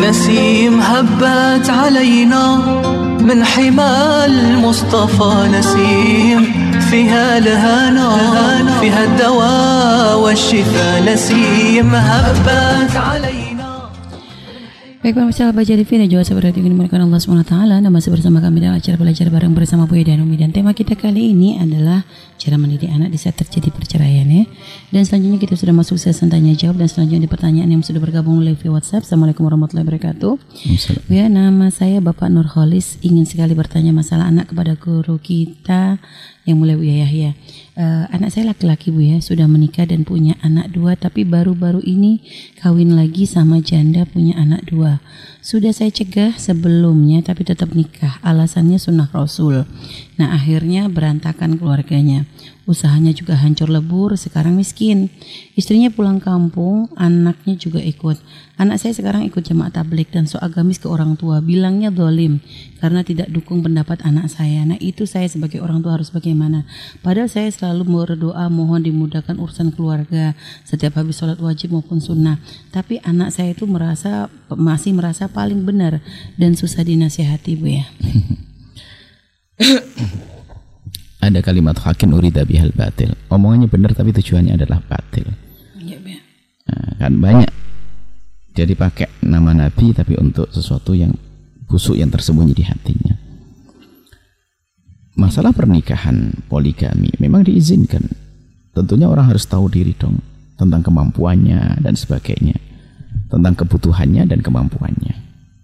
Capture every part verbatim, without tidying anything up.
نسيم هبت علينا من حمى المصطفى نسيم فيها الهنا فيها الدواء والشفاء نسيم هبت علينا. Baik para masyarakat Baca T V dan juga sahabat radio yang dimuliakan Allah subhanahu wa taala, Anda masih bersama kami dalam acara belajar bareng bersama Buya dan Umi, dan tema kita kali ini adalah cara mendidik anak di saat terjadi perceraian ya. Dan selanjutnya kita sudah masuk sesi tanya jawab, dan selanjutnya di pertanyaan yang sudah bergabung melalui WhatsApp. Assalamualaikum warahmatullahi wabarakatuh. Ya, nama saya Bapak Nur Kholis, ingin sekali bertanya masalah anak kepada guru kita yang mulia Buya Yahya. Uh, anak saya laki-laki Bu ya, sudah menikah dan punya anak dua, tapi baru-baru ini kawin lagi sama janda punya anak dua. Sudah saya cegah sebelumnya tapi tetap nikah, alasannya sunnah Rasul. Nah akhirnya berantakan keluarganya, usahanya juga hancur lebur, sekarang miskin. Istrinya pulang kampung, anaknya juga ikut. Anak saya sekarang ikut jamaah tabligh dan so agamis ke orang tua, bilangnya zalim karena tidak dukung pendapat anak saya. Nah itu saya sebagai orang tua harus bagaimana? Padahal saya selalu berdoa mohon dimudahkan urusan keluarga setiap habis sholat wajib maupun sunnah. Tapi anak saya itu merasa masih merasa paling benar dan susah dinasihati Bu ya. Ada kalimat hakin urida bihal batil, omongannya benar tapi tujuannya adalah batil. Ya, ya. Nah, kan banyak jadi pakai nama Nabi tapi untuk sesuatu yang busuk yang tersembunyi di hatinya. Masalah pernikahan poligami memang diizinkan. Tentunya orang harus tahu diri dong tentang kemampuannya dan sebagainya, tentang kebutuhannya dan kemampuannya.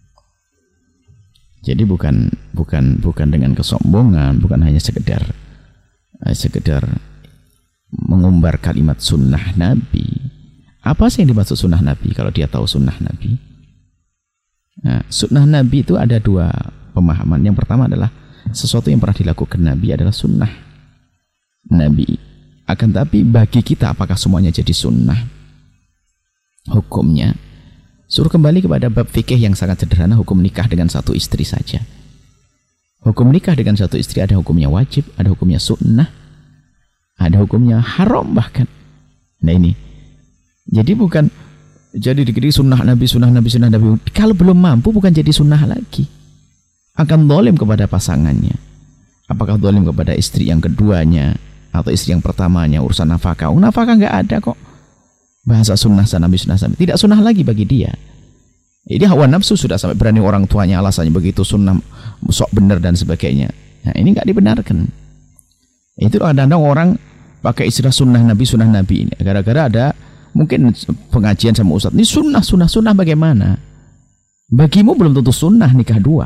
Jadi bukan bukan bukan dengan kesombongan, bukan hanya sekedar eh, sekedar mengumbar kalimat sunnah Nabi. Apa sih yang dimaksud sunnah Nabi kalau dia tahu sunnah Nabi? Nah, sunnah Nabi itu ada dua pemahaman. Yang pertama adalah sesuatu yang pernah dilakukan Nabi adalah sunnah Nabi. Akan tapi bagi kita apakah semuanya jadi sunnah? Hukumnya suruh kembali kepada bab fikih yang sangat sederhana, hukum nikah dengan satu istri saja. Hukum nikah dengan satu istri ada hukumnya wajib, ada hukumnya sunnah, ada hukumnya haram bahkan. Nah ini, jadi bukan jadi dikiri sunnah Nabi, sunnah Nabi, sunnah Nabi. Kalau belum mampu bukan jadi sunnah lagi. Akan zalim kepada pasangannya. Apakah zalim kepada istri yang keduanya atau istri yang pertamanya, urusan nafkah? Oh, nafkah nggak ada kok. Bahasa sunnah Nabi, sunnah Nabi. Tidak sunnah lagi bagi dia. Jadi hawa nafsu sudah sampai berani orang tuanya alasannya begitu sunnah sok benar dan sebagainya. Nah ini nggak dibenarkan. Itu kadang-kadang orang pakai istilah sunnah Nabi, sunnah Nabi ini. Gara-gara ada mungkin pengajian sama ustadz. Ini sunnah, sunnah, sunnah bagaimana? Bagimu belum tentu sunnah nikah dua.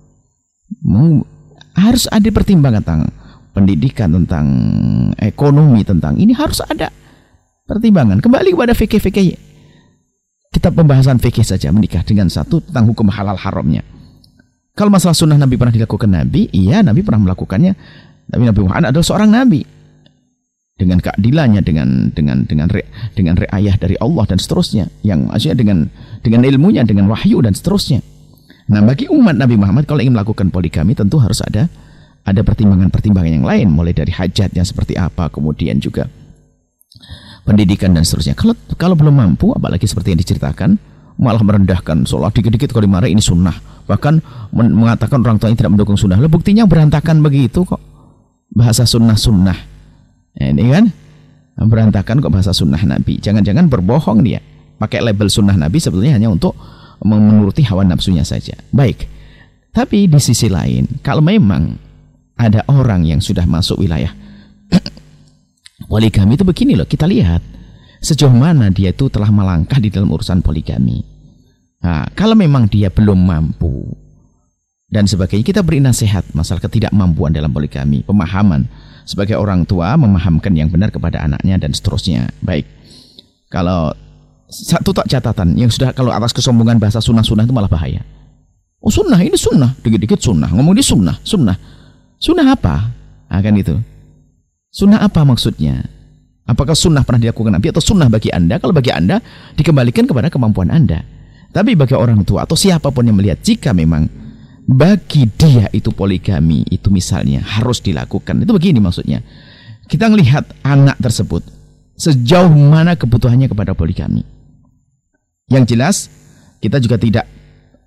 Harus ada pertimbangan tentang pendidikan, tentang ekonomi, tentang ini harus ada pertimbangan. Kembali kepada fikih-fikih, kita pembahasan fikih saja menikah dengan satu tentang hukum halal haramnya. Kalau masalah sunnah Nabi pernah dilakukan Nabi, iya Nabi pernah melakukannya. Tapi Nabi Muhammad adalah seorang Nabi dengan keadilannya, dengan dengan dengan re, dengan riayah dari Allah dan seterusnya, yang maksudnya dengan dengan ilmunya, dengan wahyu dan seterusnya. Nah bagi umat Nabi Muhammad kalau ingin melakukan poligami tentu harus ada ada pertimbangan-pertimbangan yang lain, mulai dari hajatnya seperti apa, kemudian juga pendidikan dan seterusnya. Kalau kalau belum mampu, apalagi seperti yang diceritakan, malah merendahkan sholat dikit-dikit kalau dimarahi ini sunnah, bahkan men- mengatakan orang tuanya tidak mendukung sunnah. Lah buktinya berantakan begitu kok bahasa sunnah-sunnah. Nah, ini kan berantakan kok bahasa sunnah Nabi. Jangan-jangan berbohong dia, pakai label sunnah Nabi sebetulnya hanya untuk menuruti hawa nafsunya saja. Baik, tapi di sisi lain, kalau memang ada orang yang sudah masuk wilayah poligami itu begini loh, kita lihat sejauh mana dia itu telah melangkah di dalam urusan poligami. Nah, kalau memang dia belum mampu dan sebagainya, kita beri nasihat masalah ketidakmampuan dalam poligami, pemahaman sebagai orang tua memahamkan yang benar kepada anaknya dan seterusnya. Baik, kalau satu tak catatan yang sudah, kalau atas kesombongan bahasa sunnah-sunnah itu malah bahaya. Oh sunnah, ini sunnah, dikit-dikit sunnah, ngomong di sunnah, sunnah, sunnah apa? Nah, kan itu. Sunnah apa maksudnya? Apakah sunnah pernah dilakukan Nabi atau sunnah bagi Anda? Kalau bagi Anda dikembalikan kepada kemampuan Anda. Tapi bagi orang tua atau siapapun yang melihat, jika memang bagi dia itu poligami itu misalnya harus dilakukan, itu begini maksudnya. Kita melihat anak tersebut sejauh mana kebutuhannya kepada poligami. Yang jelas kita juga tidak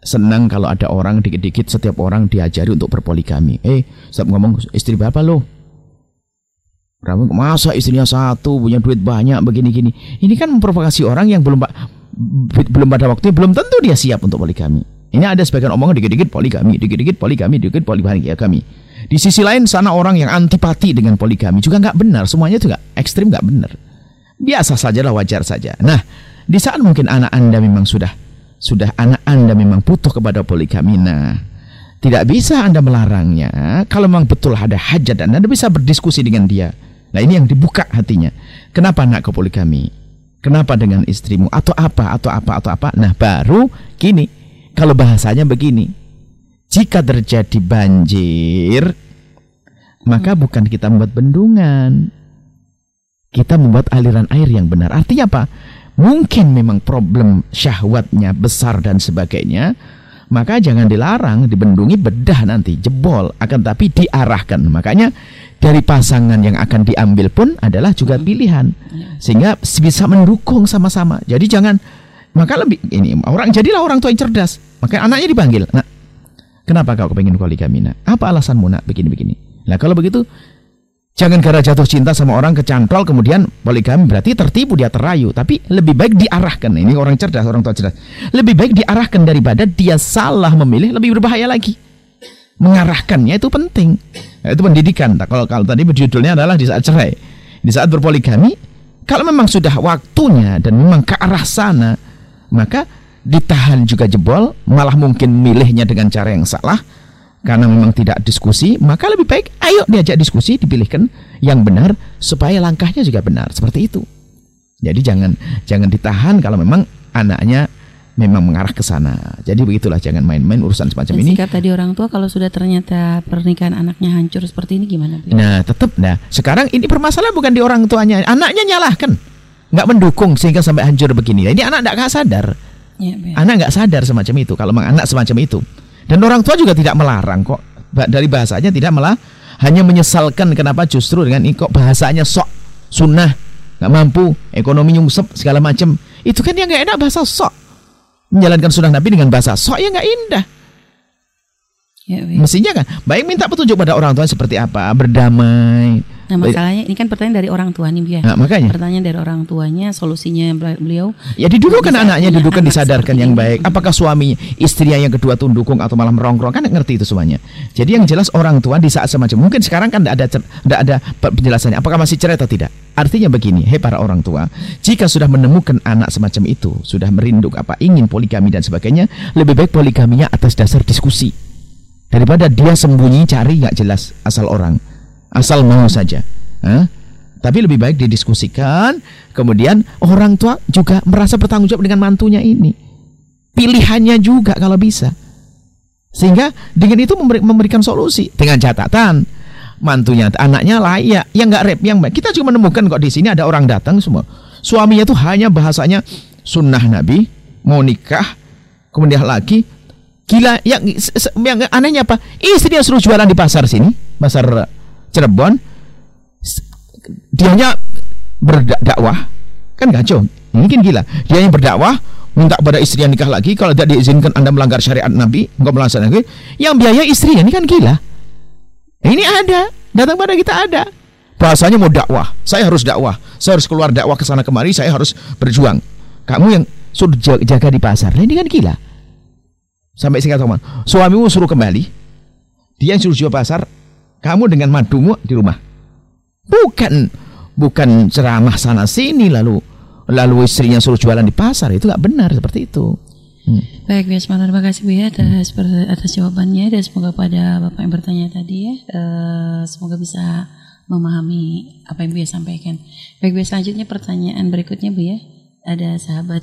senang kalau ada orang dikit-dikit setiap orang diajari untuk berpoligami. Eh, setiap ngomong istri berapa lo? Kamu masa istrinya satu punya duit banyak begini-gini. Ini kan memprovokasi orang yang belum belum pada waktunya, belum tentu dia siap untuk poligami. Ini ada sebagian omongan dikit-dikit poligami, dikit-dikit poligami, dikit poligami. Di sisi lain sana orang yang antipati dengan poligami juga nggak benar. Semuanya juga ekstrim nggak benar. Biasa sajalah, wajar saja. Nah, di saat mungkin anak Anda memang sudah sudah anak Anda memang butuh kepada poligami, nah tidak bisa Anda melarangnya. Kalau memang betul ada hajat dan Anda bisa berdiskusi dengan dia. Nah, ini yang dibuka hatinya. Kenapa nak ke poligami? Kenapa dengan istrimu? Atau apa? Atau apa? Atau apa? Nah, baru gini. Kalau bahasanya begini. Jika terjadi banjir, maka bukan kita membuat bendungan. Kita membuat aliran air yang benar. Artinya apa? Mungkin memang problem syahwatnya besar dan sebagainya. Maka jangan dilarang, dibendungi, bedah nanti, jebol. Akan tapi diarahkan. Makanya dari pasangan yang akan diambil pun adalah juga pilihan, sehingga bisa mendukung sama-sama. Jadi jangan, maka lebih ini orang jadilah orang tua yang cerdas. Maka anaknya dipanggil, nak, kenapa kau kepingin poligami? Nak, apa alasanmu nak begini-begini? Nah kalau begitu, jangan gara jatuh cinta sama orang kecantol kemudian poligami, berarti tertipu, dia terayu. Tapi lebih baik diarahkan. Ini orang cerdas, orang tua cerdas. Lebih baik diarahkan daripada dia salah memilih, lebih berbahaya lagi. Mengarahkannya itu penting. Nah, itu pendidikan. Nah, kalau kalau tadi judulnya adalah di saat cerai, di saat berpoligami, kalau memang sudah waktunya dan memang ke arah sana, maka ditahan juga jebol, malah mungkin milihnya dengan cara yang salah karena memang tidak diskusi. Maka lebih baik ayo diajak diskusi, dipilihkan yang benar supaya langkahnya juga benar. Seperti itu. Jadi jangan jangan ditahan kalau memang anaknya memang mengarah ke sana. Jadi begitulah, jangan main-main urusan semacam Dan ini. Sikap tadi orang tua kalau sudah ternyata pernikahan anaknya hancur seperti ini gimana? Bu? Nah, tetap. Nah, sekarang ini permasalahan bukan di orang tuanya, anaknya nyalahkan, nggak mendukung sehingga sampai hancur begini. Ini anak nggak sadar, ya, anak nggak sadar semacam itu. Kalau memang anak semacam itu, dan orang tua juga tidak melarang kok. Dari bahasanya tidak malah hanya menyesalkan kenapa justru dengan ini kok bahasanya sok sunnah, nggak mampu, ekonomi nyungsep segala macam. Itu kan yang nggak enak bahasa sok. Menjalankan sunnah Nabi dengan bahasa sok ya nggak indah. Ya, mestinya kan baik minta petunjuk pada orang tua seperti apa, berdamai. Nah masalahnya ini kan pertanyaan dari orang tua nih ya. Nah, makanya pertanyaan dari orang tuanya, solusinya beliau ya didudukan anaknya, didudukan anak disadarkan yang baik. Apakah suami istrinya yang kedua tuh dukung atau malah merongrong, kan ngerti itu semuanya. Jadi yang jelas orang tua di saat semacam mungkin sekarang kan tidak ada tidak ada penjelasannya apakah masih cerai atau tidak. Artinya begini, hei para orang tua, jika sudah menemukan anak semacam itu, sudah merinduk apa ingin poligami dan sebagainya, lebih baik poligaminya atas dasar diskusi daripada dia sembunyi cari nggak jelas asal orang, asal mau saja. Hah? Tapi lebih baik didiskusikan, kemudian orang tua juga merasa bertanggung jawab dengan mantunya ini, pilihannya juga kalau bisa, sehingga dengan itu memberi, memberikan solusi dengan catatan mantunya, anaknya layak, yang nggak rep, yang baik. Kita juga menemukan kok di sini ada orang datang semua, suaminya itu hanya bahasanya sunnah Nabi, mau nikah, kemudian lagi gila. Yang, yang anehnya apa? Istrinya suruh jualan di pasar sini, pasar Cirebon, dianya berdakwah, kan kacau. Mungkin gila. Dia yang berdakwah minta pada istrinya nikah lagi, kalau tidak diizinkan Anda melanggar syariat Nabi, enggak melaksanakan, yang biaya istrinya, ini kan gila. Ini ada, datang pada kita ada. Bahasanya mau dakwah, saya harus dakwah, saya harus keluar dakwah ke sana kemari, saya harus berjuang. Kamu yang suruh jaga di pasar, nah, ini kan gila. Sampai singkat teman, suamimu suruh kembali, dia yang suruh jual pasar, kamu dengan madumu di rumah. Bukan, bukan ceramah sana sini lalu, lalu istrinya suruh jualan di pasar, itu nggak benar seperti itu. Hmm. Baik, Buya Asmana, terima kasih Buya atas atas jawabannya, dan semoga pada Bapak yang bertanya tadi ya, uh, semoga bisa memahami apa yang Buya sampaikan. Baik, Buya, selanjutnya pertanyaan berikutnya Buya, ada sahabat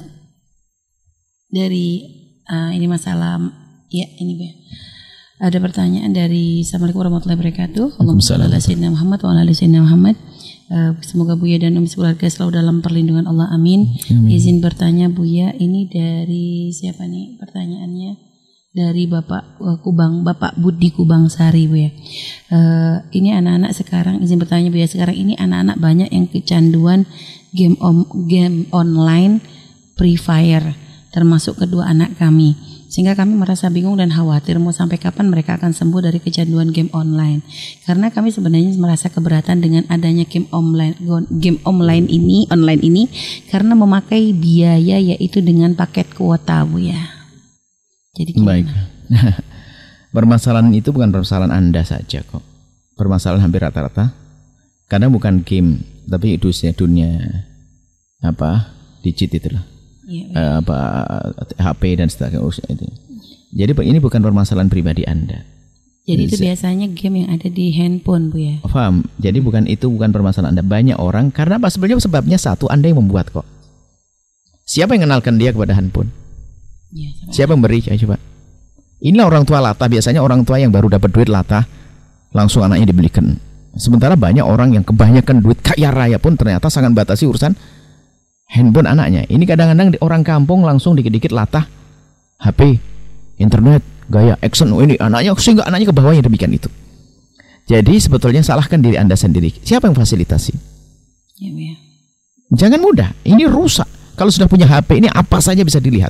dari uh, ini masalah ya ini Buya. Ada pertanyaan dari Assalamualaikum warahmatullahi wabarakatuh. Allahumma shalli ala sayyidina Muhammad wa ala ali sayyidina Muhammad. Uh, semoga Buya dan Umi keluarga selalu dalam perlindungan Allah, amin. Amin. Izin bertanya Buya, ini dari siapa nih pertanyaannya? Dari Bapak uh, Kubang, Bapak Budi Kubang Sari Buya. Uh, ini anak-anak sekarang, izin bertanya Buya, sekarang ini anak-anak banyak yang kecanduan game om, game online Free Fire, termasuk kedua anak kami. Sehingga kami merasa bingung dan khawatir mau sampai kapan mereka akan sembuh dari kecanduan game online. Karena kami sebenarnya merasa keberatan dengan adanya game online game online ini, online ini karena memakai biaya yaitu dengan paket kuota, Bu ya. Jadi gimana? Baik. Permasalahan itu bukan permasalahan Anda saja kok. Permasalahan hampir rata-rata. Karena bukan game, tapi dunia dunia apa? Digit itulah. Ya, ya. Apa H P dan sebagainya itu. Jadi ini bukan permasalahan pribadi Anda. Jadi itu biasanya game yang ada di handphone, Bu ya. Paham? Jadi bukan itu bukan permasalahan Anda. Banyak orang karena apa sebenarnya sebabnya satu Anda yang membuat kok. Siapa yang mengenalkan dia kepada handphone? Ya, siapa yang beri? Coba. Inilah orang tua latah, biasanya orang tua yang baru dapat duit latah langsung anaknya dibelikan. Sementara banyak orang yang kebanyakan duit kaya raya pun ternyata sangat batasi urusan handphone anaknya. Ini kadang-kadang orang kampung langsung dikit-dikit latah H P, internet, gaya action. Oh ini anaknya sehingga anaknya ke bawahnya demikian itu. Jadi sebetulnya salahkan diri Anda sendiri. Siapa yang fasilitasi? Ya, ya. Jangan mudah. Ini rusak. Kalau sudah punya H P ini apa saja bisa dilihat.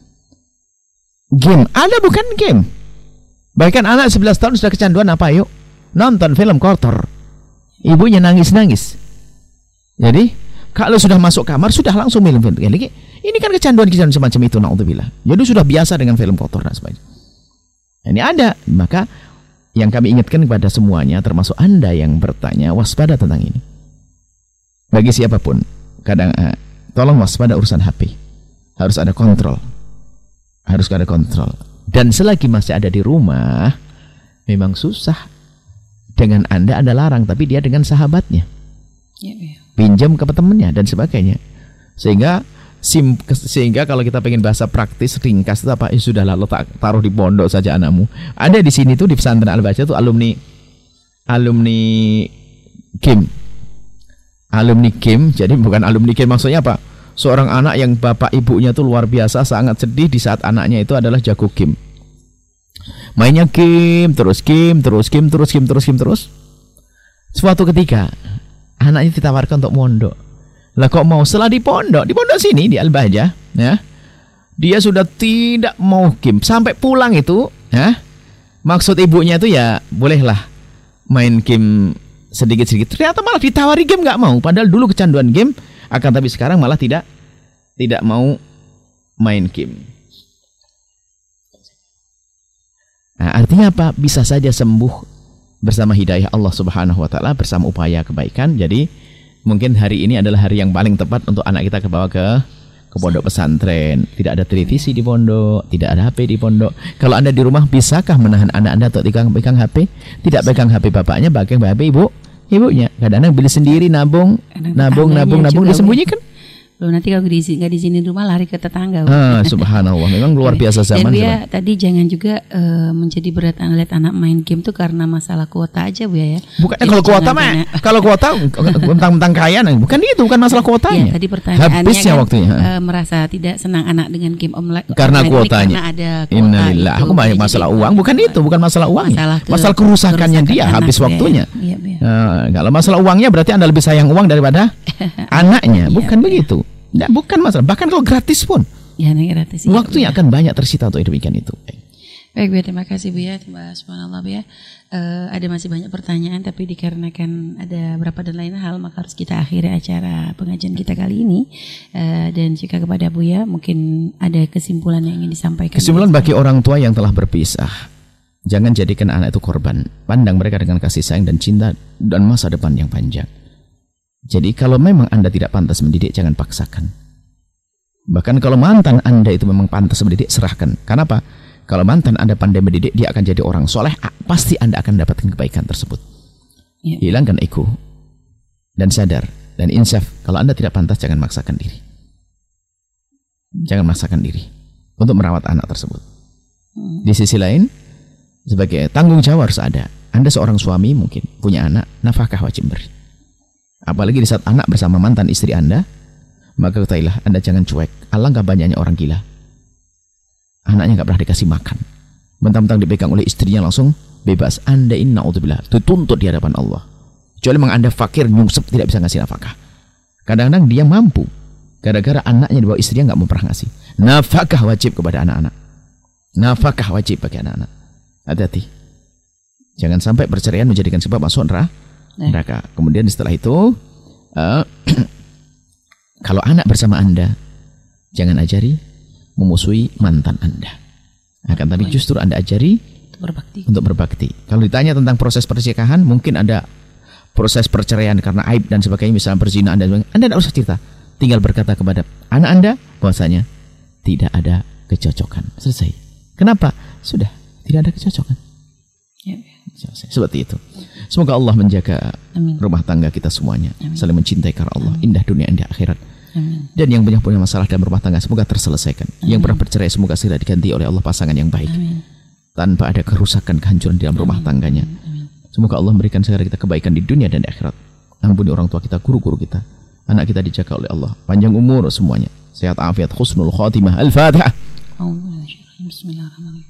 Game, ada bukan game. Bahkan anak sebelas tahun sudah kecanduan apa yuk? Nonton film kotor. Ibunya nangis-nangis. Jadi kalau sudah masuk kamar sudah langsung film film. Ini kan kecanduan-kecanduan semacam itu, naudzubillah. Jadi sudah biasa dengan film kotor dan sebagainya. Ini ada, maka yang kami ingatkan kepada semuanya, termasuk Anda yang bertanya, waspada tentang ini. Bagi siapapun, kadang eh, tolong waspada urusan H P. Harus ada kontrol. Harus ada kontrol. Dan selagi masih ada di rumah, memang susah. Dengan Anda Anda larang, tapi dia dengan sahabatnya. Ya, ya. Pinjam ke temannya dan sebagainya. Sehingga sim, sehingga kalau kita pengen bahasa praktis ringkas itu apa? Ya sudah lah, lo taruh di pondok saja anakmu. Ada di sini tuh di pesantren Al-Bahjah tuh alumni alumni game. Alumni game, jadi bukan alumni game maksudnya apa? Seorang anak yang bapak ibunya tuh luar biasa sangat sedih di saat anaknya itu adalah jago game. Mainnya game, terus game, terus game, terus game, terus game, terus. Suatu ketika anaknya ditawarkan untuk mondok. Lah kok mau setelah di pondok, di pondok sini di Al-Bahjah, ya. Dia sudah tidak mau game sampai pulang itu, ya. Maksud ibunya itu ya bolehlah main game sedikit-sedikit. Ternyata malah ditawari game nggak mau. Padahal dulu kecanduan game, akan tapi sekarang malah tidak tidak mau main game. Nah, artinya apa? Bisa saja sembuh bersama hidayah Allah Subhanahu wa taala, bersama upaya kebaikan. Jadi mungkin hari ini adalah hari yang paling tepat untuk anak kita kebawa ke ke pondok pesantren. Tidak ada televisi di pondok, tidak ada H P di pondok. Kalau Anda di rumah, bisakah menahan anak Anda untuk pegang pegang H P? Tidak pegang H P bapaknya, pegang H P ibu, ibunya. Kadang-kadang beli sendiri, nabung, nabung, nabung, nabung, disembunyikan. Loh, nanti kalau di nggak di sini rumah lari ke tetangga. Ah, subhanallah, memang luar biasa zaman. Dan dia tadi jangan juga uh, menjadi berat lihat anak main game tuh karena masalah kuota aja, Bu ya. Bukan. Jadi kalau kuota mah, kalau kuota tentang-tentang kaya, bukan itu, bukan masalah kuotanya. Ya, tadi pertanyaannya habisnya kan, waktunya. Uh, merasa tidak senang anak dengan game online karena kuotanya. Karena ada kuota. Innalillah. Aku banyak masalah uang, bukan itu, bukan masalah uangnya. Masalah, ke, masalah kerusakannya dia, habis waktunya. Ya, ya. Uh, kalau masalah uangnya berarti Anda lebih sayang uang daripada anaknya, bukan ya, begitu. Nah, bukan masalah. Bahkan kalau gratis pun, ya, gratis, waktunya ya, akan banyak tersita untuk demikian itu. Baik, Bu, terima kasih, Bu ya. Subhanallah, Bu ya. Uh, ada masih banyak pertanyaan, tapi dikarenakan ada beberapa dan lain hal, maka harus kita akhiri acara pengajian kita kali ini. Uh, dan jika kepada Bu ya, mungkin ada kesimpulan yang ingin disampaikan. Kesimpulan bagi orang tua yang telah berpisah, jangan jadikan anak itu korban. Pandang mereka dengan kasih sayang dan cinta dan masa depan yang panjang. Jadi kalau memang Anda tidak pantas mendidik, jangan paksakan. Bahkan kalau mantan Anda itu memang pantas mendidik, serahkan. Karena apa? Kalau mantan Anda pandai mendidik, dia akan jadi orang soleh, pasti Anda akan dapatkan kebaikan tersebut. Ya. Hilangkan ego dan sadar dan insaf. Kalau Anda tidak pantas, jangan maksakan diri. Jangan maksakan diri untuk merawat anak tersebut. Di sisi lain, sebagai tanggung jawab harus ada. Anda seorang suami mungkin punya anak, nafkah wajib beri. Apalagi di saat anak bersama mantan istri Anda, maka ketahuilah Anda jangan cuek. Alangkah banyaknya orang gila, anaknya nggak pernah dikasih makan, mentang-mentang dipegang oleh istrinya langsung bebas. Anda ini naudzubillah dituntut di hadapan Allah. Kecuali memang Anda fakir, nyungsep, tidak bisa ngasih nafkah. Kadang-kadang dia mampu, gara-gara anaknya dibawa istrinya nggak mau pernah ngasih. Nafkah wajib kepada anak-anak. Nafkah wajib bagi anak-anak. Hati-hati. Jangan sampai perceraian menjadikan sebab masuk neraka. Kemudian setelah itu, uh, kalau anak bersama Anda, jangan ajari memusuhi mantan Anda. Akan tapi justru Anda ajari untuk berbakti. Untuk berbakti. Kalau ditanya tentang proses pernikahan, mungkin ada proses perceraian karena aib dan sebagainya, misalnya perzinahan dan sebagainya. Anda tidak usah cerita. Tinggal berkata kepada anak Anda bahwasanya tidak ada kecocokan. Selesai. Kenapa? Sudah tidak ada kecocokan. Ya. Seperti itu. Semoga Allah menjaga Amin. Rumah tangga kita semuanya. Amin. Saling mencintai karena Allah. Amin. Indah dunia, indah akhirat. Amin. Dan yang banyak punya masalah dalam rumah tangga semoga terselesaikan. Amin. Yang pernah bercerai semoga segera diganti oleh Allah pasangan yang baik. Amin. Tanpa ada kerusakan, kehancuran di dalam Amin. Rumah tangganya. Amin. Semoga Allah memberikan segera kita kebaikan di dunia dan di akhirat. Ampuni orang tua kita, guru-guru kita. Anak kita dijaga oleh Allah. Panjang umur semuanya. Sehat afiat, husnul khatimah. Al-Fatihah. Bismillahirrahmanirrahim.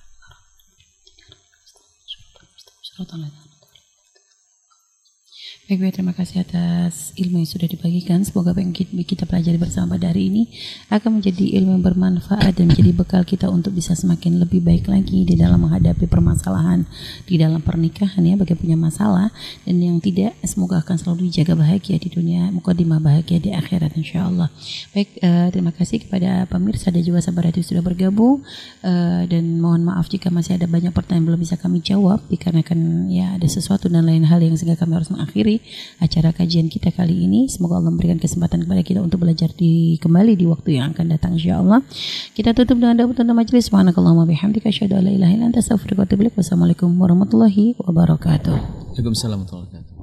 Baik, terima kasih atas ilmu yang sudah dibagikan. Semoga apa yang kita pelajari bersama pada hari ini akan menjadi ilmu yang bermanfaat dan menjadi bekal kita untuk bisa semakin lebih baik lagi di dalam menghadapi permasalahan di dalam pernikahan ya, bagi punya masalah dan yang tidak, semoga akan selalu dijaga bahagia di dunia, mukadimah bahagia di akhirat insyaallah. Baik, uh, terima kasih kepada pemirsa dan juga sahabat yang sudah bergabung, uh, dan mohon maaf jika masih ada banyak pertanyaan belum bisa kami jawab dikarenakan ya ada sesuatu dan lain hal yang sehingga kami harus mengakhiri acara kajian kita kali ini. Semoga Allah memberikan kesempatan kepada kita untuk belajar di kembali di waktu yang akan datang insyaallah. Kita tutup dengan doa penutup majelis. Subhanakallahumma bihamdika asyhadu an la ilaha illa anta astaghfiruka wa atubu ilaik. Wassalamualaikum warahmatullahi wabarakatuh. Waalaikumsalam warahmatullahi wabarakatuh.